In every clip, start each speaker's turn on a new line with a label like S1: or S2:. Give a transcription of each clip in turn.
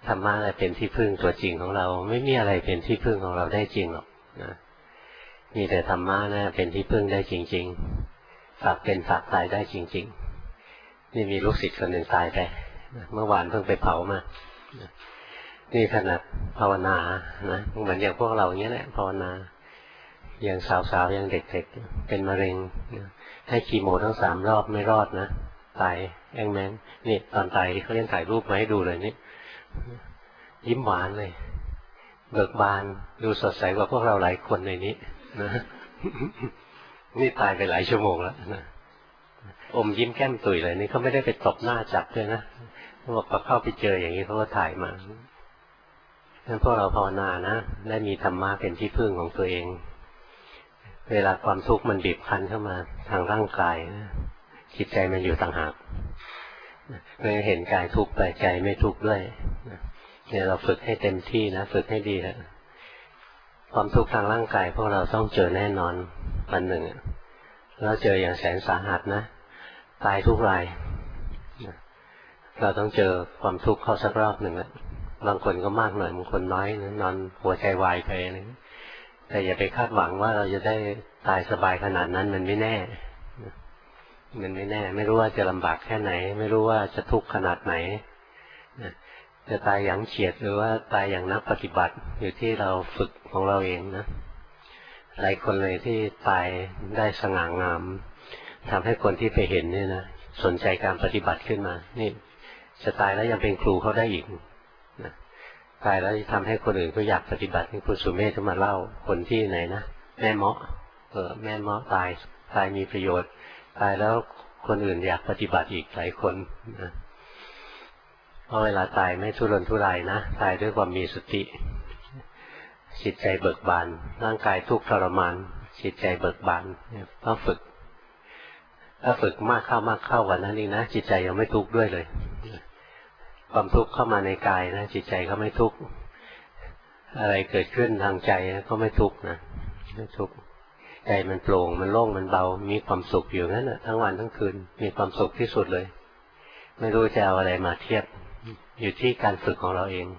S1: ธรรมะอะไรเป็นที่พึ่งตัวจริงของเราไม่มีอะไรเป็นที่พึ่งของเราได้จริงหรอกนะมีแต่ธรรมะนะเป็นที่พึ่งได้จริงๆฝากเป็นฝากตายได้จริงๆนี่มีลูกศิษย์คนหนึ่งตายไปเมื่อวานเพิ่งไปเผามานี่ขนาดภาวนานะเหมือนอย่างพวกเราอย่างนี้แหละภาวนาอย่างสาวๆยังเด็กๆเป็นมะเร็งให้คีโมทั้ง3 รอบไม่รอดนะตายแองแมงนี่ตอนตายเขาเล่นถ่ายรูปมาให้ดูเลยนี่ยิ้มหวานเลยเบิกบานดูสดใสกว่าพวกเราหลายคนในนี้นะนี่ตายไปหลายชั่วโมงแล้วนะอมยิ้มแก้มตุยเลยนี่เขาไม่ได้ไปตบหน้าจับด้วยนะเขาบอกเขาเข้าไปเจออย่างนี้เขาก็ถ่ายมางั้นพวกเราภาวนานะได้มีธรรมะเป็นที่พึ่งของตัวเองเวลาความทุกข์มันบีบคั้นเข้ามาทางร่างกายนะจิตใจมันอยู่ต่างหากเลยเห็นกายทุกข์แต่ใจไม่ทุกข์ด้วยเนี่ยเราฝึกให้เต็มที่นะฝึกให้ดีแล้วความทุกข์ทางร่างกายพวกเราต้องเจอแน่นอนวันหนึ่งแล้วเจออย่างแสนสาหัสนะตายทุกรายเราต้องเจอความทุกข์เข้าสักรอบหนึ่งแล้วบางคนก็มากหน่อยบางคนน้อยนอนหัวใจวายไปนะแต่อย่าไปคาดหวังว่าเราจะได้ตายสบายขนาดนั้นมันไม่แน่มันไม่แน่ไม่รู้ว่าจะลำบากแค่ไหนไม่รู้ว่าจะทุกข์ขนาดไหนจะตายอย่างเฉียดหรือว่าตายอย่างนักปฏิบัติอยู่ที่เราฝึกของเราเองนะหลายคนเลยที่ตายได้สง่างามทำให้คนที่ไปเห็นเนี่ยนะสนใจการปฏิบัติขึ้นมานี่จะตายแล้วยังเป็นครูเขาได้อีกนะตายแล้วจะทำให้คนอื่นก็อยากปฏิบัตินี่คุณสุเมธก็มาเล่าคนที่ไหนนะแม่เมาะแม่เมาะตายมีประโยชน์ตายแล้วคนอื่นอยากปฏิบัติอีกหลายคนนะเพราะเวลาตายไม่ทุรนทุรายนะตายด้วยความมีสติจิตใจเบิกบานร่างกายทุกข์ทรมานจิตใจเบิกบานต้องฝึกถ้าฝึกมากเข้าวันนั้นเองนะจิตใจยังไม่ทุกข์ด้วยเลยความทุกข์เข้ามาในกายนะจิตใจก็ไม่ทุกข์อะไรเกิดขึ้นทางใจก็ไม่ทุกข์นะไม่ทุกข์ใจมันโปร่งมันโล่งมันเบามีความสุขอยู่งั้นนะทั้งวันทั้งคืนมีความสุขที่สุดเลยไม่รู้จะเอาอะไรมาเทียบอยู่ที่การฝึกของเราเอง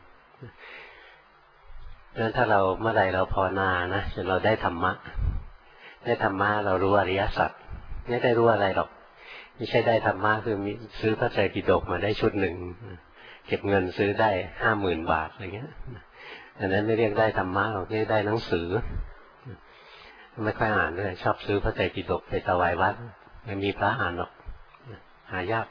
S1: ดังนั้นถ้าเราเมื่อใดเราภาวนานะจนเราได้ธรรมะเรารู้อริยสัจไม่ได้รู้อะไรหรอกไม่ใช่ได้ธรรมะคือมีซื้อพระไตรปิฎกมาได้ชุดหนึ่งเก็บเงินซื้อได้50,000 บาทอะไรเงี้ยอันนั้นไม่เรียกได้ธรรมะหรอกเรียกได้หนังสือไม่ค่อยอ่านด้วยชอบซื้อพระไตรปิฎกไปถวายวัดไม่มีพระอ่านหรอกหายาก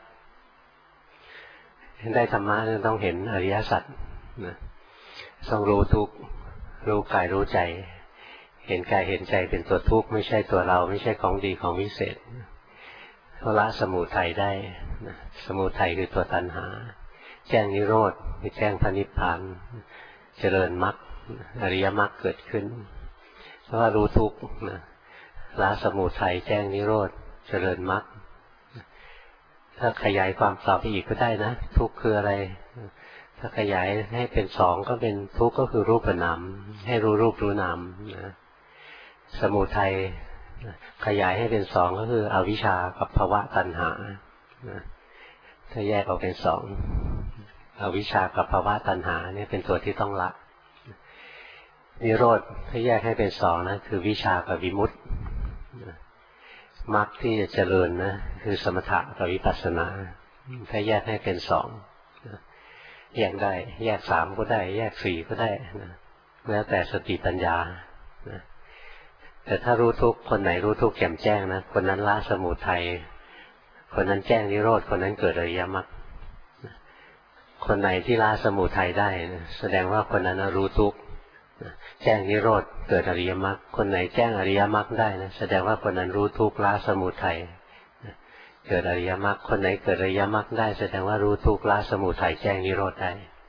S1: ได้ธรรมะต้องเห็นอริยสัจต้องรู้ทุกข์รู้กายรู้ใจเห็นกายเห็นใจเป็นตัวทุกข์ไม่ใช่ตัวเราไม่ใช่ของดีของวิเศษละสมุทัยได้สมุทัยคือตัวตัณหาแจ้งนิโรธคือแจ้งพระนิพพานเจริญมรรคอริยมรรคเกิดขึ้นเพราะว่ารู้ทุกข์ละสมุทัยแจ้งนิโรธเจริญมรรคถ้าขยายความต่อไปอีกก็ได้นะทุกข์คืออะไรถ้าขยายให้เป็น2ก็เป็นทุกข์ก็คือรูปนามให้รู้รูปรู้นามนะสมุทัยขยายให้เป็น2ก็คืออวิชชากับภวะตัณหานะถ้าแยกออกเป็น2อวิชชากับภวะตัณหาเนี่ยเป็นตัวที่ต้องละนิโรธถ้าแยกให้เป็น2นะคือวิชากับวิมุตติมรรคที่จะเจริญนะคือสมถะกับวิปัสสนาถ้าแยกให้เป็น2แยกได้แยก3ก็ได้แยก4ก็ได้นะแล้วแต่สติปัญญานะแต่ถ้ารู้ทุกคนไหนรู้ทุกแจ่มแจ้งนะคนนั้นละสมุทัยคนนั้นแจ้งนิโรธคนนั้นเกิดอริยมรรคคนไหนที่ละสมุทัยได้นะแสดงว่าคนนั้นรู้ทุกแจ้งนิโรธเกิดอริยมรรคคนไหนแจ้งอริยมรรคได้นะแสดงว่าคนนั้นรู้ทุกละสมุทัยเกิดอริยมรรคคนไหนเกิดอริยมรรคได้แสดงว่ารู้ทุกละสมุทัยแจ้งนิโรธได้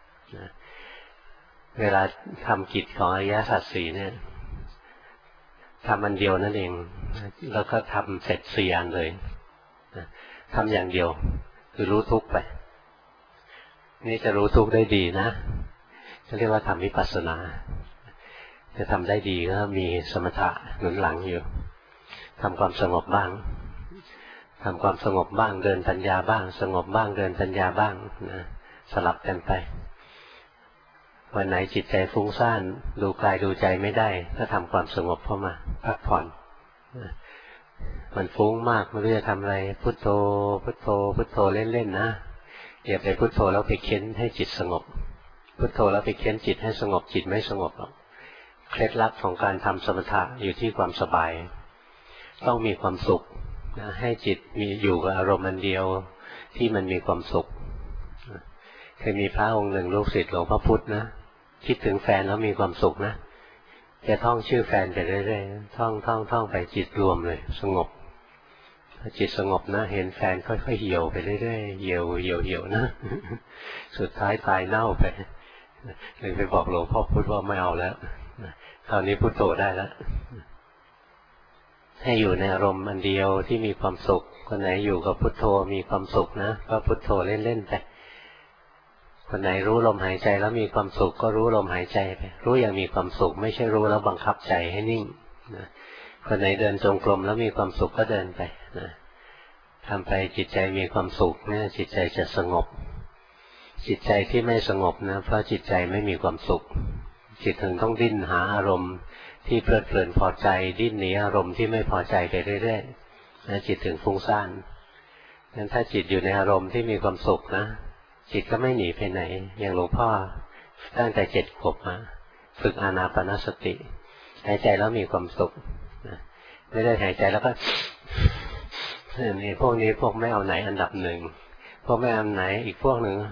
S1: เวลาทำกิจของอริยสัจสี่เนี่ยทำอันเดียวนั่นเองแล้วก็ทำเสร็จ4 อันเลยทำอย่างเดียวคือรู้ทุกข์ไปนี่จะรู้ทุกข์ได้ดีนะจะเรียกว่าทำวิปัสสนาจะทำได้ดีก็มีสมถะหนุนหลังอยู่ทำความสงบบ้างทำความสงบบ้างเดินปัญญาบ้างสงบบ้างเดินปัญญาบ้างนะสลับกันไปวันไหนจิตใจฟุ้งซ่านดูกายดูใจไม่ได้ก็ทำความสงบเข้ามาพักผ่อนมันฟุ้งมากไม่รู้จะทำอะไรพุทโธพุทโธพุทโธเล่นๆนะอย่าไปพุทโธแล้วไปเค้นให้จิตสงบพุทโธแล้วไปเค้นจิตให้สงบจิตไม่สงบหรอกเคล็ดลับของการทำสมถะอยู่ที่ความสบายต้องมีความสุขนะให้จิตมีอยู่กับอารมณ์อันเดียวที่มันมีความสุขเคยมีพระองค์หนึ่งลูกศิษย์หลวงพ่อพุธนะคิดถึงแฟนแล้วมีความสุขนะจะท่องชื่อแฟนไปเรื่อยๆท่องไปจิตรวมเลยสงบจิตสงบนะเห็นแฟนค่อยๆเหี่ยวไปเรื่อยๆเหี่ยวนะสุดท้ายตายเน่าไปเลยไปบอกหลวงพ่อพุธว่าไม่เอาแล้วคราวนี้พุทโธได้แล้วให้อยู่ในอารมณ์อันเดียวที่มีความสุขคนไหนอยู่กับพุทโธมีความสุขนะก็พุทโธเล่นๆไปคนไหนรู้ลมหายใจแล้วมีความสุขก็รู้ลมหายใจไปรู้อย่างมีความสุขไม่ใช่รู้แล้วบังคับใจให้นิ่งนะคนไหนเดินจงกรมแล้วมีความสุขก็เดินไปนะทำไปจิตใจมีความสุขเนี่ยจิตใจจะสงบจิตใจที่ไม่สงบนะเพราะจิตใจไม่มีความสุขจิตถึงต้องดิ้นหาอารมณ์ที่เพลิดเพลินพอใจดิ้นหนีอารมณ์ที่ไม่พอใจไปเรื่อยๆนะจิตถึงฟุ้งซ่านงั้นถ้าจิตอยู่ในอารมณ์ที่มีความสุขนะจิตก็ไม่หนีไปไหนอย่างหลวงพ่อตั้งแต่7 ขวบมาฝึกอานาปานสติหายใจแล้วมีความสุขนะไม่ได้หายใจแล้วก็นี่พวกนี้พวกไม่เอาไหนอันดับหนึ่งพวกไม่เอาไหนอีกพวกหนึ่ง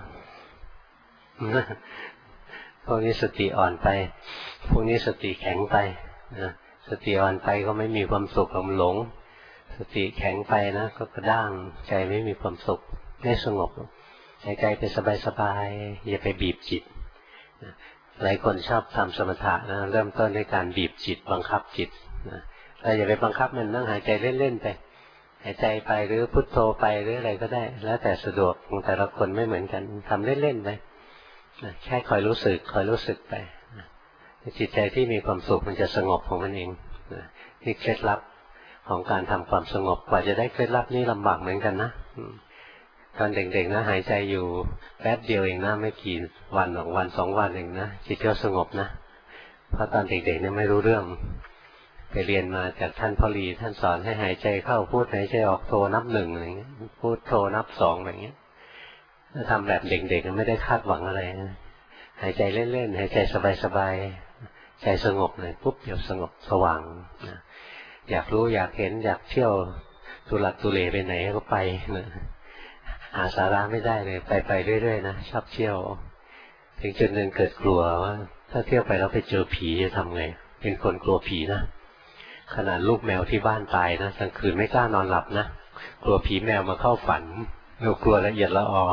S1: พวกนี้สติอ่อนไปพวกนี้สติแข็งไปนะสติอ่อนไปก็ไม่มีความสุขหลงสติแข็งไปนะก็กระด้างใจไม่มีความสุขไม่สงบหายใจไปสบายๆอย่าไปบีบจิตหลายคนชอบทำสมถะนะเริ่มต้นด้วยการบีบจิตบังคับจิตนะเราอย่าไปบังคับมันนั่งหายใจเล่นๆไปหายใจไปหรือพุทโธไปหรืออะไรก็ได้แล้วแต่สะดวกของแต่ละคนไม่เหมือนกันทำเล่นๆไปแค่คอยรู้สึกไปจิตใจที่มีความสุขมันจะสงบของมันเองนี่เคล็ดลับของการทำความสงบกว่าจะได้เคล็ดลับนี่ลำบากเหมือนกันนะตอนเด็กๆนะหายใจอยู่แป๊บเดียวเองนะไม่กี่วันหรอกวัน2 วันเองนะจิตก็สงบนะเพราะตอนเด็กๆเนี่ยไม่รู้เรื่องไปเรียนมาจากท่านพ่อลีท่านสอนให้หายใจเข้าพูดหายใจออกโทนับ 1อะไรเงี้ยพูดโทนับ 2อะไรเงี้ยถ้าทำแบบเด็กๆไม่ได้คาดหวังอะไรนะหายใจเล่นๆหายใจสบายๆใจสงบเลยปุ๊บเดี๋ยวสงบสว่างนะอยากรู้อยากเห็นอยากเที่ยวตุลักตุเลไปไหนก็ไปนะหาสาระไม่ได้เลยไปเรื่อยๆนะชอบเที่ยวถึงจุดหนึ่งเกิดกลัวว่าถ้าเที่ยวไปแล้วไปเจอผีจะทำไงเป็นคนกลัวผีนะขนาดลูกแมวที่บ้านตายนะกลางคืนไม่กล้านอนหลับนะกลัวผีแมวมาเข้าฝันเรากลัวละเอียดละออ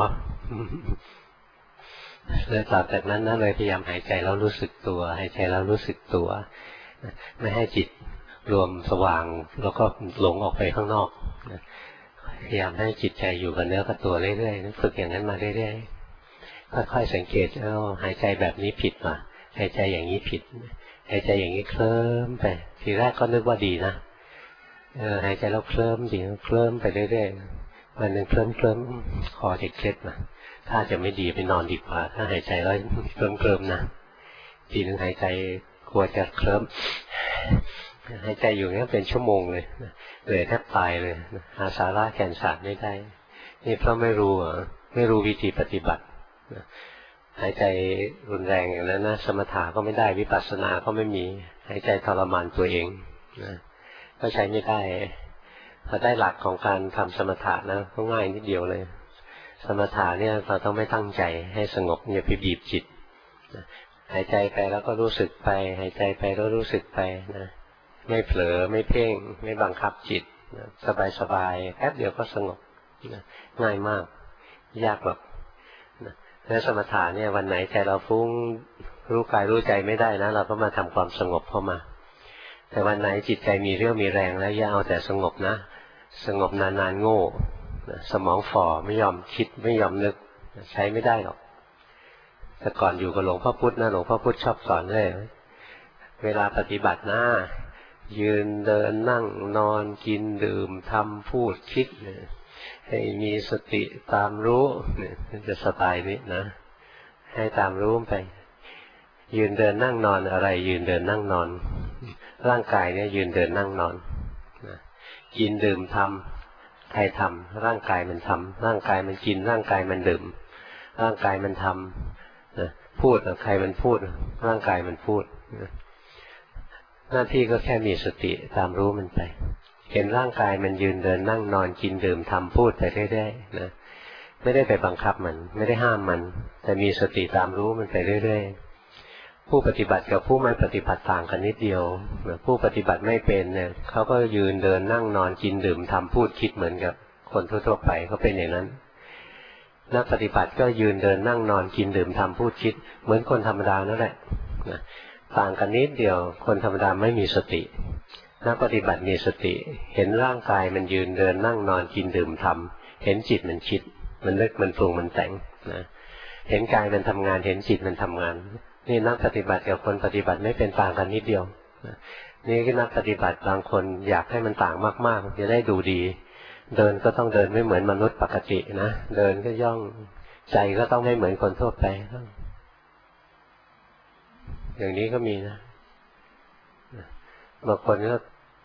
S1: เลยต่อจากนั้นนะเลยพยายามหายใจแล้วรู้สึกตัวหายใจแล้วรู้สึกตัวไม่ให้จิตรวมสว่างแล้วก็หลงออกไปข้างนอกพยายามให้จิตใจอยู่กับเนื้อกับตัวเรื่อยๆฝึกอย่างนั้นมาเรื่อยๆค่อยๆสังเกตหายใจแบบนี้ผิดว่ะหายใจอย่างนี้ผิดหายใจอย่างนี้เคลิ้มไปทีแรกก็นึกว่าดีนะหายใจแล้วเคลิ้มดีเคลิ้มไปเรื่อยๆวันหนึ่งเคลิ้มคอจะเคล็ดนะถ้าจะไม่ดีไปนอนดีกว่าถ้าหายใจแล้วเคลิ้มนะทีนึงหายใจกลัวจะเคลิ้มหายใจอยู่งั้นเป็นชั่วโมงเลยแทบตายเลยหาสาระแก่นสารไม่ได้นี่เพราะไม่รู้วิธีปฏิบัติหายใจรุนแรงอย่างนั้นนะสมถะก็ไม่ได้วิปัสสนาก็ไม่มีหายใจทรมานตัวเองนะก็ใช้ไม่ได้พอได้หลักของการทำสมถะนะก็ง่ายนิดเดียวเลยสมถะเนี่ยเราต้องไม่ตั้งใจให้สงบอย่าไปบีบจิตหายใจไปแล้วก็รู้สึกไปหายใจไปแล้วรู้สึกไปนะไม่เผลอไม่เพ่งไม่บังคับจิตสบายๆแป๊บเดียวก็สงบง่ายมากยากหรอกแล้วสมถะเนี่ยวันไหนใจเราฟุ้งรู้กายรู้ใจไม่ได้นะเราก็มาทำความสงบเข้ามาแต่วันไหนจิตใจมีเรี่ยวมีแรงแล้วอย่าเอาแต่สงบนะสงบนานๆโง่สมองฝ่อไม่ยอมคิดไม่ยอมนึกใช้ไม่ได้หรอกแต่ก่อนอยู่กับหลวงพ่อพุธนะหลวงพ่อพุธชอบสอนเลยเวลาปฏิบัตินะยืนเดินนั่งนอนกินดื่มทำพูดคิดให้มีสติตามรู้เนี่ยจะสไตล์นี้นะให้ตามรู้ไปยืนเดินนั่งนอนอะไรยืนเดินนั่งนอนร่างกายเนี่ยยืนเดินนั่งนอนกินดื่มทำใครทำร่างกายมันทำร่างกายมันกินร่างกายมันดื่มร่างกายมันทำพูดใครมันพูดร่างกายมันพูดหน้าที่ก็แค่มีสติตามรู้มันไปเห็นร่างกายมันยืนเดินนั่งนอนกินดื่มทำพูดไปเรื่อยๆนะไม่ได้ไปบังคับมันไม่ได้ห้ามมันแต่มีสติตามรู้มันไปเรื่อยๆผู้ปฏิบัติกับผู้ไม่ปฏิบัติต่างกันนิดเดียวผู้ปฏิบัติไม่เป็นเนี่ยเขาก็ยืนเดินนั่งนอนกินดื่มทำพูดคิดเหมือนกับคนทั่วๆไปเขาเป็นอย่างนั้นนักปฏิบัติก็ยืนเดินนั่งนอนกินดื่มทำพูดคิดเหมือนคนธรรมดานั่นแหละต่างกันนิดเดียวคนธรรมดาไม่มีสตินักปฏิบัติมีสติเห็นร่างกายมันยืนเดินนั่งนอนกินดื่มทำเห็นจิตมันคิดมันนึกมันปรุงมันแต่งนะเห็นกายมันทำงานเห็นจิตมันทำงานนี่นักปฏิบัติกับคนปฏิบัติไม่เป็นต่างกันนิดเดียวนี่ก็นักปฏิบัติบางคนอยากให้มันต่างมากๆจะได้ดูดีเดินก็ต้องเดินไม่เหมือนมนุษย์ปกตินะเดินก็ย่องใจก็ต้องไม่เหมือนคนทั่วไปอย่างนี้ก็มีนะบางคนก็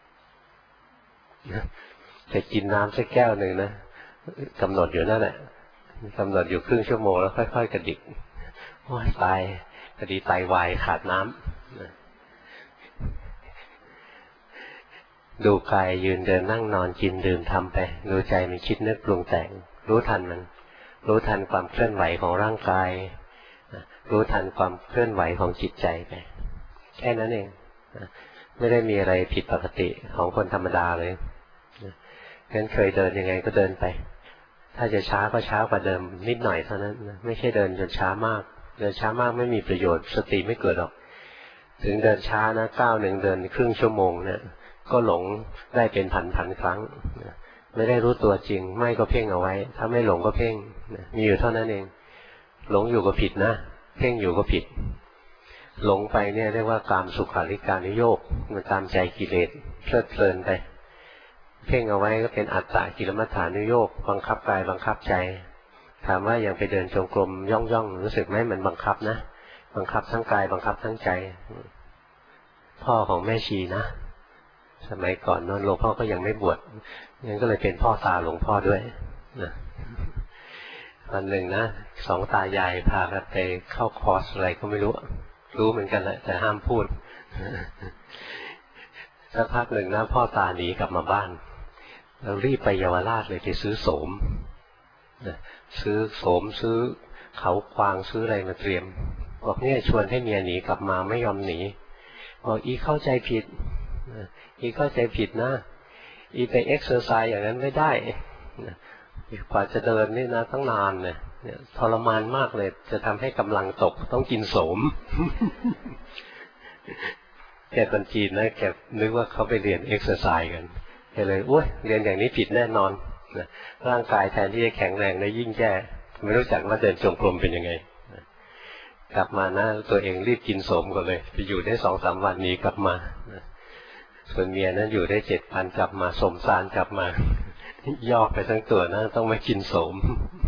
S1: จะกินน้ำสักแก้วหนึ่งนะกำหนดอยู่นั่นแหละกำหนดอยู่ครึ่งชั่วโมงแล้วค่อยๆกระดิกโอ้ยตายพอดีไตวายขาดน้ำดูกายยืนเดินนั่งนอนกินดื่มทำไปดูใจมันคิดนึกปรุงแต่งรู้ทันมันรู้ทันความเคลื่อนไหวของร่างกายรู้ทันความเคลื่อนไหวของจิตใจไปแค่นั้นเองไม่ได้มีอะไรผิดปกติของคนธรรมดาเลยงั้นเคยเดินยังไงก็เดินไปถ้าจะช้าก็ช้ากว่าเดิมนิดหน่อยเท่านั้นไม่ใช่เดินจนช้ามากเดินช้ามากไม่มีประโยชน์สติไม่เกิดหรอกถึงเดินช้านะก้าวหนึ่งเดินครึ่งชั่วโมงเนี่ยก็หลงได้เป็นพันครั้งไม่ได้รู้ตัวจริงไม่ก็เพ่งเอาไว้ถ้าไม่หลงก็เพ่งมีอยู่เท่านั้นเองหลงอยู่ก็ผิดนะเพ่งอยู่ก็ผิดหลงไปเนี่ยเรียกว่ากามสุขาริการุโยคมันตามใจกิเลสเพลิดเพลินไปเพ่งเอาไว้ก็เป็นอัตตะกิลมัฏฐานุโยคบังคับกายบังคับใจถามว่าอย่างไปเดินจงกรมย่องรู้สึกไหมมันบังคับนะบังคับทั้งกายบังคับทั้งใจพ่อของแม่ชีนะสมัยก่อนนนหลวงพ่อก็ยังไม่บวชงั้นก็เลยเป็นพ่อตาหลวงพ่อด้วยนะวันหนึ่งนะสองตายายพากันไปเข้าคอร์สอะไรก็ไม่รู้เหมือนกันแหละแต่ห้ามพูดสักพักหนึ่งนะพ่อตาหนีกลับมาบ้านเรารีบไปเยาวราชเลยไปซื้อโสมซื้อโสมซื้อเขาควางซื้ออะไรมาเตรียมบอกเนี่ยชวนให้เมียหนีกลับมาไม่ยอมหนีบอกอีเข้าใจผิดอีเข้าใจผิดนะอีไปเอ็กซ์เซอร์ไซส์อย่างนั้นไม่ได้กว่าจะเดินนี่นะตั้งนานเนี่ยทรมานมากเลยจะทำให้กำลังตกต้องกินโสมแกคนจีนนะแกนึกว่าเขาไปเรียนเอ็กซ์เซอร์ไซส์กันแกเลยอุ้ยเรียนอย่างนี้ผิดแน่นอนร่างกายแทนที่จะแข็งแรงนะยิ่งแย่ไม่รู้จักว่าเดินจงกรมเป็นยังไงกลับมานะตัวเองรีบกินโสมก่อนเลยไปอยู่ได้2-3 วันนี้กลับมาส่วนเมียนั้นอยู่ได้7 วันกลับมาสมสารกลับมาย่อไปทั้งตัวนะต้องมากินโสม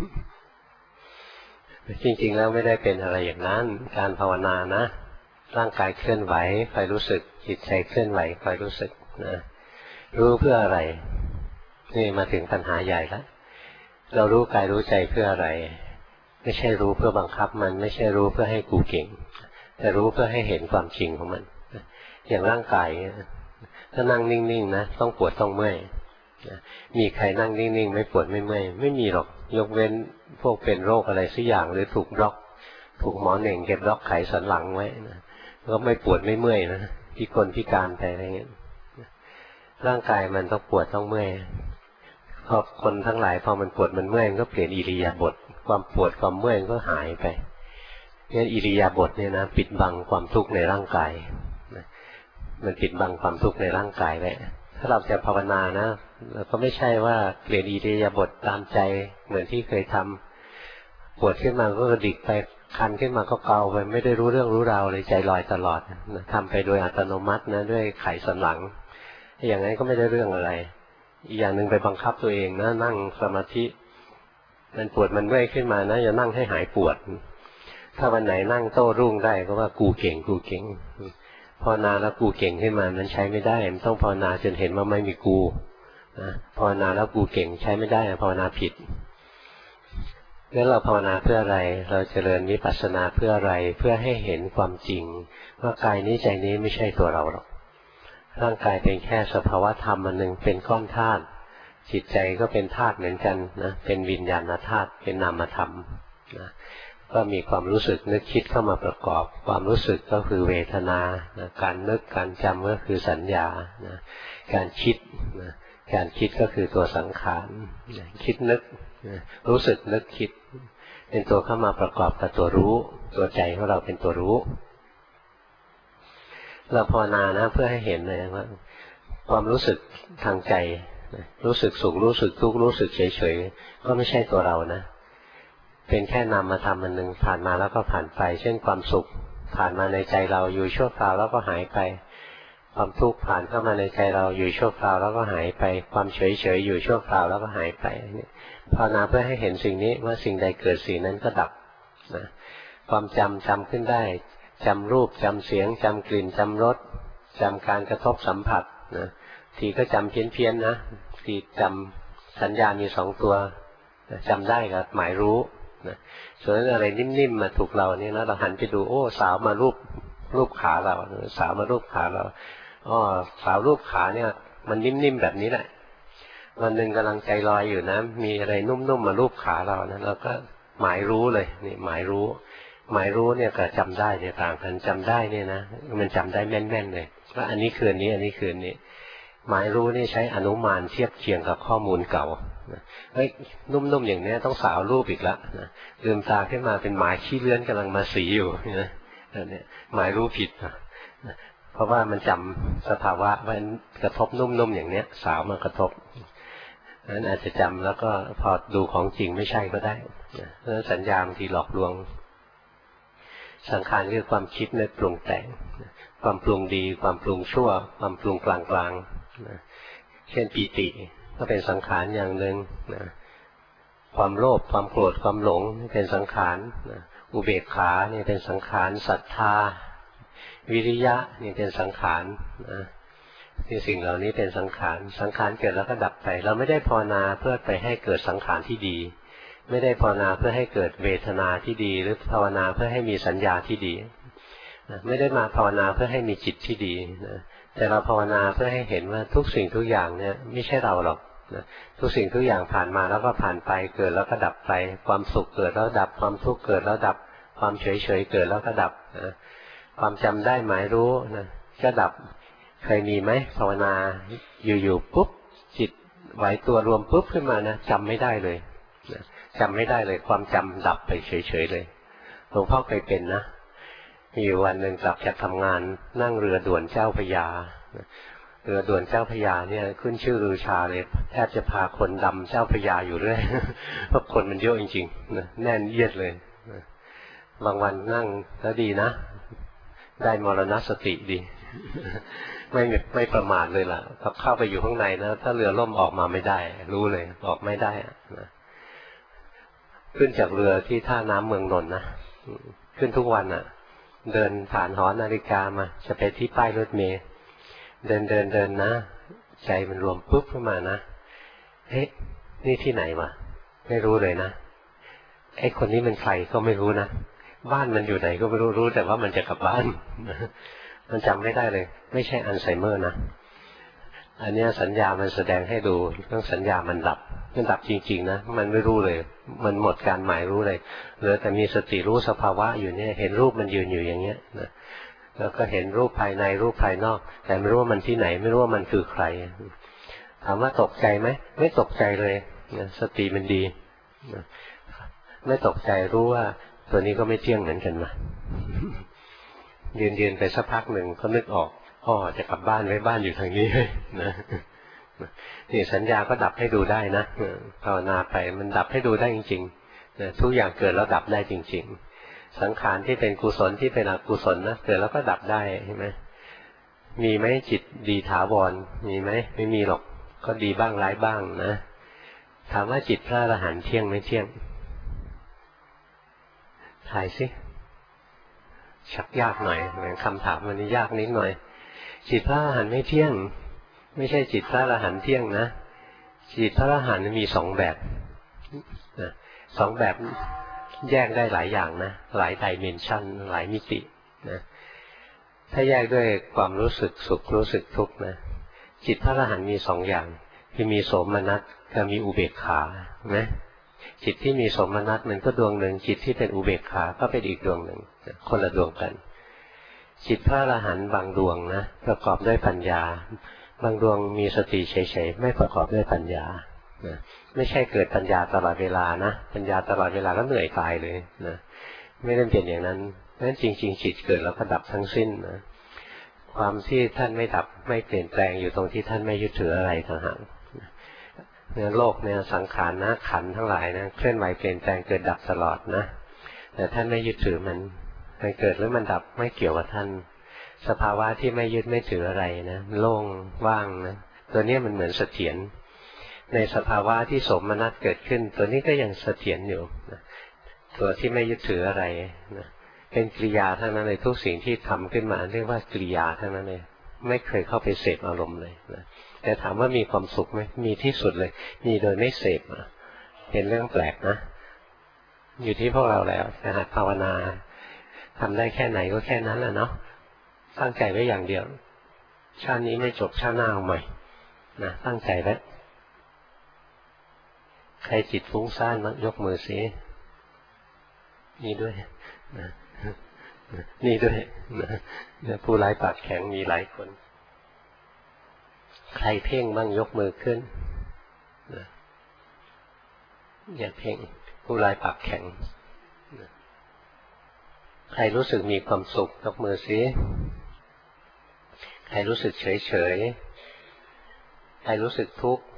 S1: จริงๆแล้วไม่ได้เป็นอะไรอย่างนั้นการภาวนานะร่างกายเคลื่อนไหวคอยรู้สึกจิตใจเคลื่อนไหวคอยรู้สึกนะรู้เพื่ออะไรนี่มาถึงปัญหาใหญ่แล้วเรารู้กายรู้ใจเพื่ออะไรไม่ใช่รู้เพื่อบังคับมันไม่ใช่รู้เพื่อให้กูเก่งแต่รู้เพื่อให้เห็นความจริงของมันอย่างร่างกายถ้านั่งนิ่งๆนะต้องปวดต้องเมื่อยมีใครนั่งนิ่งๆไม่ปวดไม่เมื่อยไม่มีหรอกยกเว้นพวกเป็นโรคอะไรสักอย่างหรือถูกบล็อกถูกหมอเหน่งเก็บล็อกไขสันหลังไว้นะก็ไม่ปวดไม่เมื่อยนะพิการไปอะไรเงี้ยร่างกายมันต้องปวดต้องเมื่อยพอคนทั้งหลายพอมันปวดมันเมื่อยก็เปลี่ยนอิริยาบถความปวดความเมื่อยก็หายไปงั้นอิริยาบถเนี่ยนะปิดบังความทุกข์ในร่างกายมันปิดบังความทุกข์ในร่างกายไว้ถ้าเราจะภาวนานะเราก็ไม่ใช่ว่าเปลี่ยนอิริยาบถตามใจเหมือนที่เคยทำปวดขึ้นมาก็กระดิกไปคันขึ้นมาก็เกาไปไม่ได้รู้เรื่องรู้ราวเลยใจลอยตลอดทำไปโดยอัตโนมัตินะด้วยไขสันหลังอย่างนั้นก็ไม่ได้เรื่องอะไรอีกอย่างหนึ่งไปบังคับตัวเองนะนั่งสมาธิมันปวดมันเมื่อยขึ้นมานะจะนั่งให้หายปวดถ้าวันไหนนั่งโต้รุ่งได้ก็ว่ากูเก่งกูเก่งภาวนาแล้วกูเก่งขึ้นมามันใช้ไม่ได้มันต้องภาวนาจนเห็นว่าไม่มีกูภาวนาแล้วกูเก่งใช้ไม่ได้ภาวนาผิดงั้นเราภาวนาเพื่ออะไรเราเจริญวิปัสสนาเพื่ออะไรเพื่อให้เห็นความจริงว่ากายนี้ใจนี้ไม่ใช่ตัวเราหรอกร่างกายเป็นแค่สภาวะธรรมอันหนึ่งเป็นก้อนธาตุจิตใจก็เป็นธาตุเหมือนกันนะเป็นวิญญาณธาตุเป็นนามธรรมนะก็มีความรู้สึกนึกคิดเข้ามาประกอบความรู้สึกก็คือเวทนานะการนึกการจำก็คือสัญญานะการคิดนะการคิดก็คือตัวสังขารนะคิดนึกนะรู้สึกนึกคิดเป็นตัวเข้ามาประกอบกับตัวรู้ตัวใจของเราเป็นตัวรู้เราภาวนานะเพื่อให้เห็นเลยว่าความรู้สึกทางใจรู้สึกสุขรู้สึกทุกข์รู้สึกเฉยๆก็ไม่ใช่ตัวเรานะเป็นแค่นามธรรมอันหนึ่งผ่านมาแล้วก็ผ่านไปเช่นความสุขผ่านมาในใจเราอยู่ชั่วคราวแล้วก็หายไปความทุกข์ผ่านเข้ามาในใจเราอยู่ชั่วคราวแล้วก็หายไปความเฉยๆอยู่ชั่วคราวแล้วก็หายไปภาวนาเพื่อให้เห็นสิ่งนี้ว่าสิ่งใดเกิดสิ่งนั้นก็ดับนะความจำขึ้นได้จำรูปจำเสียงจำกลิ่นจำรสจำการกระทบสัมผัสนะทีก็จำเพี้ยนๆนะทีจำสัญญามีสองตัวจำได้กับหมายรู้นะส่วนอะไรนิ่มๆมาถูกเราเนี่ยนะเราหันไปดูโอ้สาวมารูปขาเราสาวมารูปขาเราอ๋อสาวรูปขาเนี่ยมันนิ่มๆแบบนี้แหละวันหนึ่งกำลังใจลอยอยู่นะมีอะไรนุ่มๆมารูปขาเรานะเราก็หมายรู้เลยนี่หมายรู้เนี่ยกับจำได้เนี่ยต่างกันจำได้เนี่ยนะมันจำได้แม่นๆเลยว่าอันนี้คืออันนี้อันนี้คืออันนี้หมายรู้นี่ใช้อนุมานเทียบเคียงกับข้อมูลเก่าเฮ้ยนุ่มๆอย่างนี้ต้องสาวรูปอีกแล้วนะลืมตาขึ้นมาเป็นหมายขี้เลื้อนกำลังมาสีอยู่นะเนี่ยหมายรู้ผิดนะเพราะว่ามันจำสภาวะว่ากระทบนุ่มๆอย่างเนี้ยสาวมากระทบนั้นอาจจะจำแล้วก็พอดูของจริงไม่ใช่ก็ได้เพราะสัญญาบางทีหลอกลวงสังขารคือความคิดนึกปรุงแต่งความปรุงดีความปรุงชั่วความปรุงกลางๆเช่นปีติก็เป็นสังขารอย่างหนึ่งนะความโลภความโกรธความหลงเป็นสังขารนะอุเบกขาเนี่ยเป็นสังขารศรัทธาวิริยะนี่เป็นสังขารนะที่สิ่งเหล่านี้เป็นสังขารเกิดแล้วก็ดับไปเราไม่ได้ภาวนาเพื่อไปให้เกิดสังขารที่ดีไม่ได้ภาวนาเพื่อให้เกิดเวทนาที่ดีหรือภาวนาเพื่อให้มีสัญญาที่ดีไม่ได้มาภาวนาเพื่อให้มีจิตที่ดีนะแต่เราภาวนาเพื่อให้เห็นว่าทุกสิ่งทุกอย่างเนี่ยไม่ใช่เราหรอกนะทุกสิ่งทุกอย่างผ่านมาแล้วก็ผ่านไปเกิดแล้วก็ดับไปความสุขเกิดแล้วดับความทุกข์เกิดแล้วดับความเฉยๆเกิดแล้วก็ดับนะความจำได้หมายรู้นะก็ดับเคยมีไหมภาวนาอยู่ๆปุ๊บจิตไหวตัวรวมปุ๊บขึ้นมานะจำไม่ได้เลยนะจำไม่ได้เลยความจำดับไปเฉยๆเลยหลวงพ่อเคยเป็นนะมีวันหนึ่งกลับจากทำงานนั่งเรือด่วนเจ้าพระยาเรือด่วนเจ้าพระยาเนี่ยขึ้นชื่อลือชาเลยแทบจะพาคนดำเจ้าพระยาอยู่เรื่อยเพราะคนมันเยอะจริงๆนะแน่นเอียดเลยบางวันนั่งแล้วดีนะได้มรณสติดีไม่ประมาทเลยล่ะเข้าไปอยู่ข้างในนะถ้าเรือล่มออกมาไม่ได้รู้เลยออกไม่ได้นะขึ้นจากเรือที่ท่าน้ำเมืองนนท์นะขึ้นทุกวันอ่ะเดินผ่านหอนาฬิกามาจะไปที่ป้ายรถเมล์เดินนะใจมันรวมปุ๊บขึ้นมานะเฮ้ยนี่ที่ไหนวะไม่รู้เลยนะไอ้คนนี้มันใครก็ไม่รู้นะบ้านมันอยู่ไหนก็ไม่รู้แต่ว่ามันจะกลับบ้านมันจำไม่ได้เลยไม่ใช่อัลไซเมอร์นะอันนี้สัญญามันแสดงให้ดูเรื่องสัญญามันดับจริงๆนะมันไม่รู้เลยมันหมดการหมายรู้เลยเหลือแต่มีสติรู้สภาวะอยู่เนี่ยเห็นรูปมันยืนอยู่อย่างเงี้ยนะแล้วก็เห็นรูปภายในรูปภายนอกแต่ไม่รู้ว่ามันที่ไหนไม่รู้ว่ามันคือใครถามว่าตกใจไหมไม่ตกใจเลยนะสติมันดีนะไม่ตกใจรู้ว่าตัวนี้ก็ไม่เที่ยงเหมือนกันมายืนไปสักพักหนึ่งก็นึกออกจะกลับบ้านไว้บ้านอยู่ทางนี้นะนี่สัญญาก็ดับให้ดูได้นะภาวนาไปมันดับให้ดูได้จริงๆนะทุกอย่างเกิดแล้วดับได้จริงๆสังขารที่เป็นกุศลที่เป็นอกุศลนะเกิดแล้วก็ดับได้ใช่ไหมมีไหมจิตดีถาวรมีไหมไม่มีหรอกก็ดีบ้างร้ายบ้างนะถามว่าจิตพระอรหันต์เที่ยงไม่เที่ยงถ่ายสิชักยากหน่อยคำถามวันนี้ยากนิดหน่อยจิตพระอรหันต์ไม่เที่ยงไม่ใช่จิตพระอรหันต์เที่ยงนะจิตพระอรหันต์มีสองแบบสองแบบแยกได้หลายอย่างนะหลายดิเมนชันหลายมิตินะถ้าแยกด้วยความรู้สึกสุขรู้สึกทุกข์นะจิตพระอรหันต์มีสองอย่างคือมีโสมนัสกับมีอุเบกขานะจิตที่มีโสมนัสมันก็ดวงหนึ่งจิตที่เป็นอุเบกขาก็เป็นอีกดวงหนึ่งคนละดวงกันจิตพระอรหันต์บางดวงนะประกอบด้วยปัญญาบางดวงมีสติเฉยๆไม่ประกอบด้วยปัญญานะไม่ใช่เกิดปัญญาตลอดเวลานะปัญญาตลอดเวลาก็เหนื่อยตายเลยนะไม่ได้เป็นอย่างนั้นนั้นจริงๆจิตเกิดแล้วก็ดับทั้งสิ้นนะความที่ท่านไม่ดับไม่เปลี่ยนแปลงอยู่ตรงที่ท่านไม่ยึดถืออะไรต่างหากเนี่ยโลกเนี่ยสังขารนะขันธ์ทั้งหลายนะเคลื่อนไหวเปลี่ยนแปลงเกิดดับตลอดนะแต่ท่านไม่ยึดถือมันเกิดหรือมันดับไม่เกี่ยวกับท่านสภาวะที่ไม่ยึดไม่ถืออะไรนะโล่งว่างนะตัวนี้มันเหมือนเสถียรในสภาวะที่สมนัตเกิดขึ้นตัวนี้ก็ยังเสถียรอยู่นะตัวที่ไม่ยึดถืออะไรนะเป็นกิริยาทั้งนั้นเลยทุกสิ่งที่ทำขึ้นมาเรียกว่ากิริยาทั้งนั้นเลยไม่เคยเข้าไปเสพอารมณ์เลยนะแต่ถามว่ามีความสุขไหมมีที่สุดเลยมีโดยไม่เสพเป็นเรื่องแปลกนะอยู่ที่พวกเราแล้วนะฮะภาวนาทำได้แค่ไหนก็แค่นั้นแหละเนาะตั้งใจไว้อย่างเดียวชาตินี้ไม่จบชาติหน้าเอาใหม่นะตั้งใจไว้ใครจิตฟุ้งซ่านยกมือสินี่ด้วยนะนี่ด้วยนะผู้ร้ายปากแข็งมีหลายคนใครเพ่งบ้างยกมือขึ้นนะอย่าเพ่งผู้ร้ายปากแข็งนะใครรู้สึกมีความสุขยกมือสิใครรู้สึกเฉยเฉยใครรู้สึกทุกข์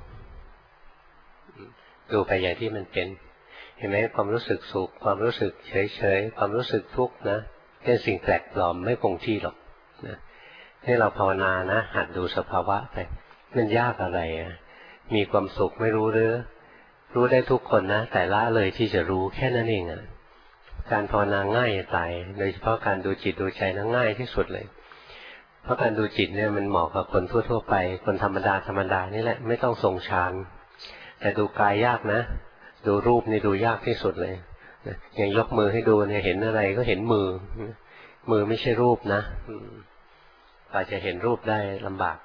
S1: ดูไปอย่างที่มันเป็นเห็นไหมความรู้สึกสุขความรู้สึกเฉยเฉยความรู้สึกทุกข์นะเป็นสิ่งแปลกปลอมไม่คงที่หรอกนะให้เราภาวนานะหัดดูสภาวะไปมันยากอะไรมีความสุขไม่รู้หรือรู้ได้ทุกคนนะแต่ละเลยที่จะรู้แค่นั้นเองการภาวนาง่ายตายโดยเฉพาะการดูจิตดูใจนั้นง่ายที่สุดเลยเพราะการดูจิตเนี่ยมันเหมาะกับคนทั่วๆไปคนธรรมดานี่แหละไม่ต้องทรงฌานแต่ดูกายยากนะดูรูปนี่ดูยากที่สุดเลยอย่างยกมือให้ดูเนี่ยเห็นอะไรก็เห็นมือไม่ใช่รูปนะกว่าจะเห็นรูปได้ลำบาก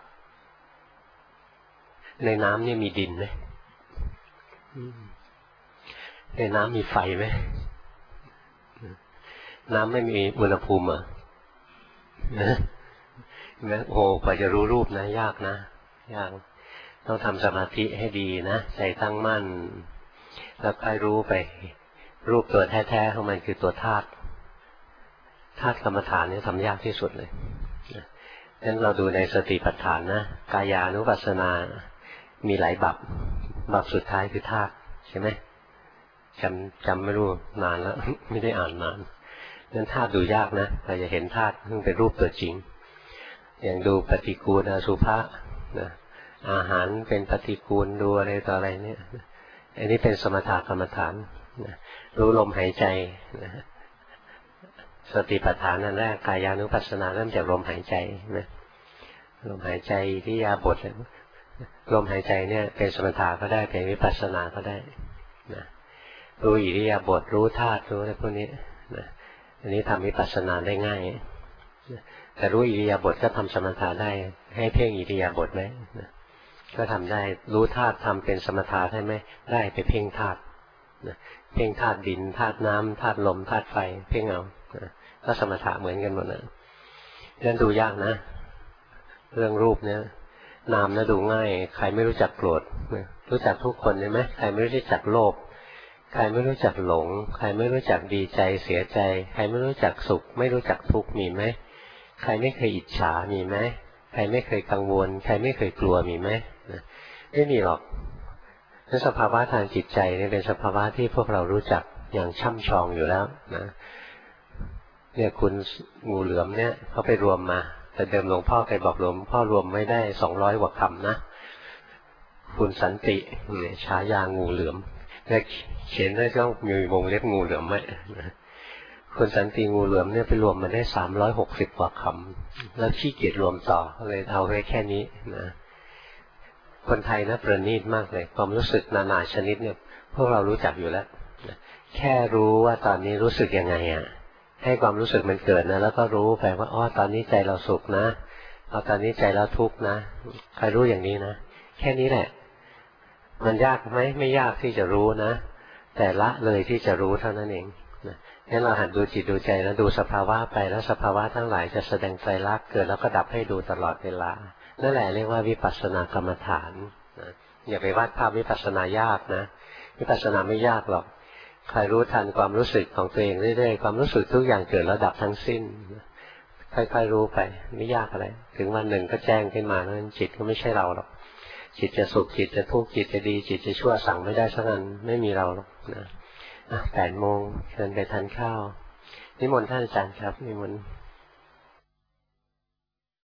S1: ในน้ำนี่มีดินไหมในน้ำมีไฟไหมน้ำไม่มีอุณหภูมิเหรอโอ้กว่าจะรู้รูปนะยากนะยากต้องทำสมาธิให้ดีนะใจตั้งมั่นแล้วค่อยรู้ไปรูปตัวแท้ๆของมันคือตัวธาตุกรรมฐานนี่ทำยากที่สุดเลยงั้นเราดูในสติปัฏฐานนะกายานุปัสสนามีหลายบัพสุดท้ายคือธาตุใช่ไหมจำไม่รู้นานแล้ว ไม่ได้อ่านนานงั้นธาตุดูยากนะเราจะเห็นธาตุซึ่งเป็นรูปตัวจริงอย่างดูปฏิกูลอสุภะนะอาหารเป็นปฏิกูลดูอะไรต่ออะไรเนี่ยอันนี้เป็นสมถกรรมฐานนะรู้ลมหายใจนะสติปัฏฐานนั่นแรกกายานุปัสสนาเริ่มจากลมหายใจนะลมหายใจที่ยาบทลมหายใจเนี่ยเป็นสมถะก็ได้เป็นวิปัสสนาก็ได้นะรู้อิริยาบถรู้ธาตุรู้อะไรพวกนี้นะอันนี้ทำวิปัสสนาได้ง่ายแต่รู้อิริยาบถก็ทำสมถะได้ให้เพ่งอิริยาบถไหมนะก็ทำได้รู้ธาตุทำเป็นสมถะได้ไหมได้ไปเพ่งธาตุเพ่งธาตุดินธาตุน้ำธาตุลมธาตุไฟเพ่งเอาก็สมถะเหมือนกันหมดนะเรื่องดูยากนะเรื่องรูปเนี่ยนามนะดูง่ายใครไม่รู้จักโกรธรู้จักทุกคนใช่ไหมใครไม่รู้จักโลภใครไม่รู้จักหลงใครไม่รู้จักดีใจเสียใจใครไม่รู้จักสุขไม่รู้จักทุกข์มีไหมใครไม่เคยอิจฉามีไหมใครไม่เคยกังวลใครไม่เคยกลัวมีไหมไม่มีหรอกนั่นสภาวะทางจิตใจนี่เป็นสภาวะที่พวกเรารู้จักอย่างช่ำชองอยู่แล้วนะเนี่ยคุณงูเหลือมเนี่ยเขาไปรวมมาแต่เดิมหลวงพ่อเคยบอกหลวงพ่อรวมไม่ได้200 กว่าคำนะคุณสันติเนี่ยฉายางูเหลือมเนี่ยเขียนได้ต้องมีวงเล็บงูเหลือมไหมคคุณสันติงูเหลือมเนี่ยไปรวมมาได้360 กว่าคำแล้วขี้เกียจรวมต่อเลยเอาไว้แค่นี้นะคนไทยนะประณีตมากเลยความรู้สึกนานาชนิดเนี่ยพวกเรารู้จักอยู่แล้วแค่รู้ว่าตอนนี้รู้สึกยังไงอ่ะให้ความรู้สึกมันเกิดนะแล้วก็รู้ไปว่าอ๋อตอนนี้ใจเราสุขนะเอาตอนนี้ใจเราทุกข์นะใครรู้อย่างนี้นะแค่นี้แหละมันยากไหมไม่ยากที่จะรู้นะแต่ละเลยที่จะรู้เท่านั้นเองงั้นเราหัดดูจิตดูใจแล้วดูสภาวะไปแล้วสภาวะทั้งหลายจะแสดงไตรลักษณ์เกิดแล้วก็ดับให้ดูตลอดเวลานั่นแหละเรียกว่าวิปัสสนากรรมฐานนะอย่าไปวาดภาพวิปัสสนายากนะวิปัสสนาไม่ยากหรอกใครรู้ทันความรู้สึกของตัวเองเรื่อยๆความรู้สึกทุกอย่างเกิดแล้วดับทั้งสิ้นค่อยๆรู้ไปไม่ยากอะไรถึงวันหนึ่งก็แจ้งขึ้นมาแล้วจิตก็ไม่ใช่เราหรอกจิตจะสุขจิตจะทุกข์จิตจะดีจิตจะชั่วสั่งไม่ได้สักอันไม่มีเราหรอกนะ8 โมงเชิญไปทานข้าวนิมนต์ท่านอาจารย์ครับนิมนต์